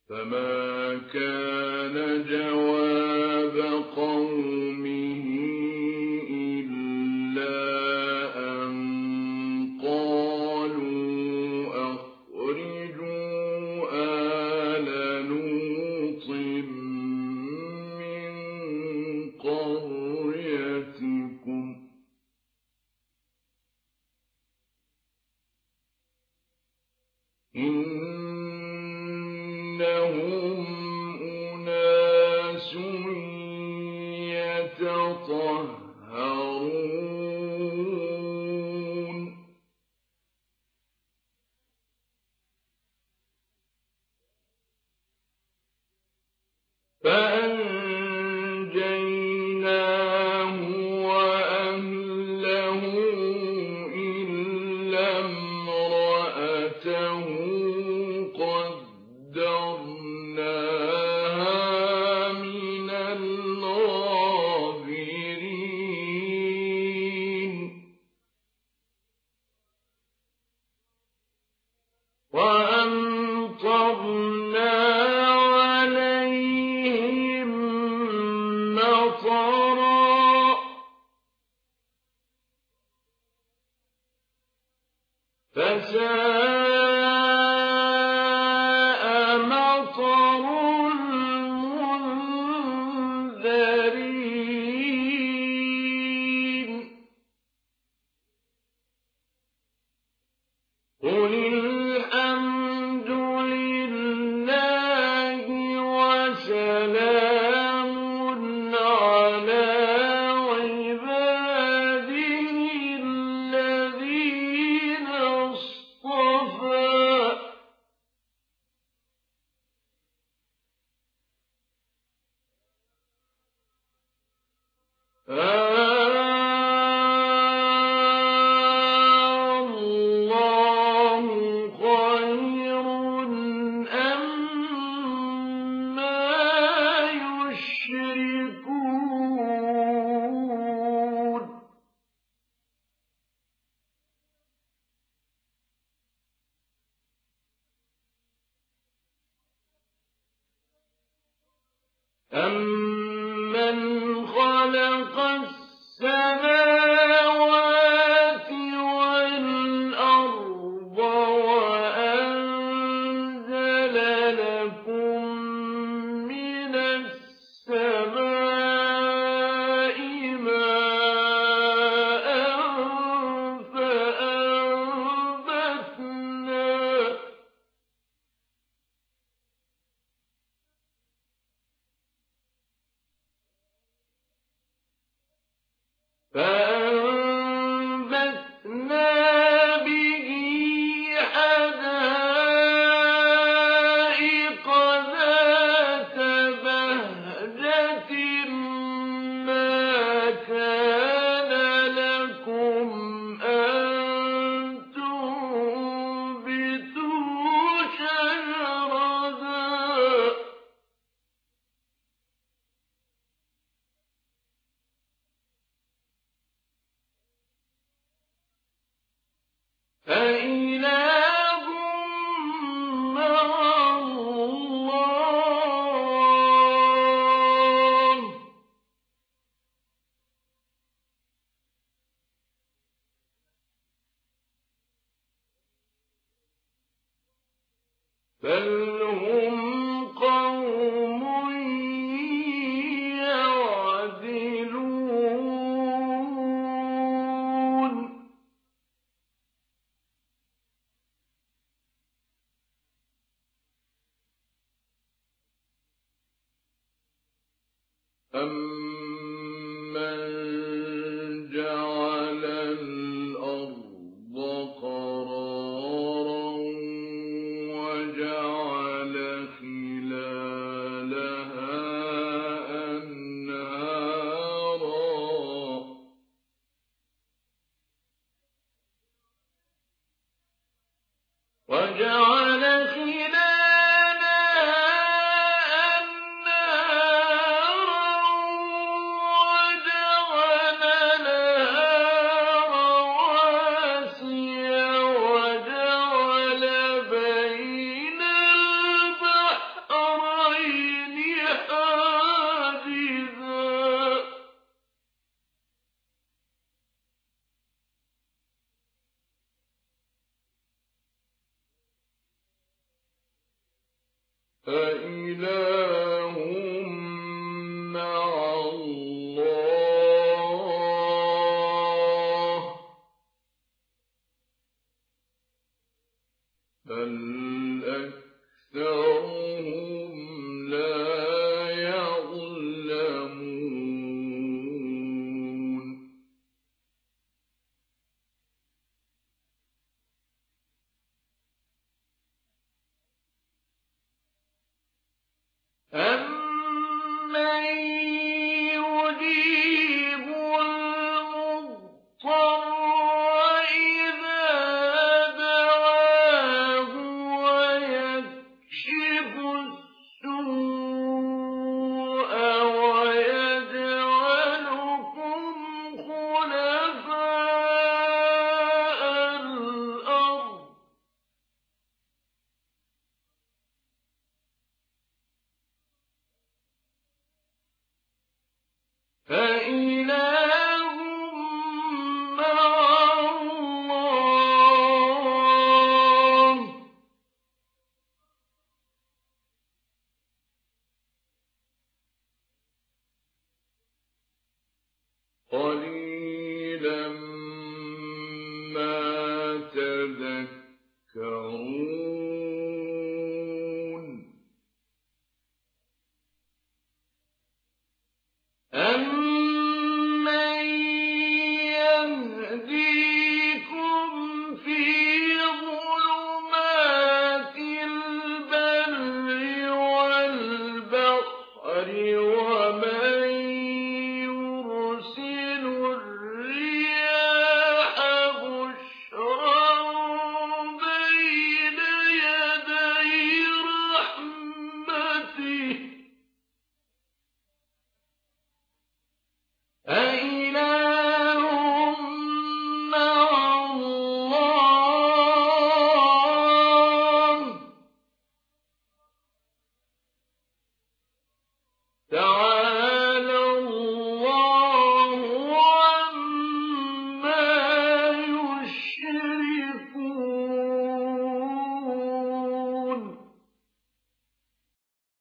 فما كان جواب قومه إلا أن قالوا أخرجوا آل لوط من قريتكم إنهم أناس يتطهرون فأنجيناه وأهله إلا امرأته قدرناها من الغابرين وأمطرنا عليهم مطرا فساء مطر المنذرين قل الحمد لله وسلام على عباده الذين اصطفى الله خير أما يشركون أَمَّنْ خَلَقَ السَّمَاوَاتِ وَالْأَرْضَ وَأَنزَلَ لَكُم مِّنَ السَّمَاءِ مَاءً فَأَنبَتْنَا بِهِ حَدَائِقَ ذَاتَ بَهْجَةٍ مَّا كَانَ لَكُمْ أَن تُنبِتُوا شَجَرَهَا أَإِلَٰهٌ مَّعَ اللَّهِ ۚ بَلْ هُمْ قَوْمٌ يَعْدِلُونَ أَمَّن جَعَلَ الْأَرْضَ قَرَارًا وَجَعَلَ خِلَالَهَا أَنْهَارًا وَجَعَلَ أإله مع الله بل أكثرهم لا يعلمون أَمَّن يُجِيبُ الْمُضْطَرَّ إِذَا دَعَاهُ وَيَكْشِفُ السُّوءَ وَيَجْعَلُكُمْ خُلَفَاءَ الْأَرْضِ فَإِلَىٰ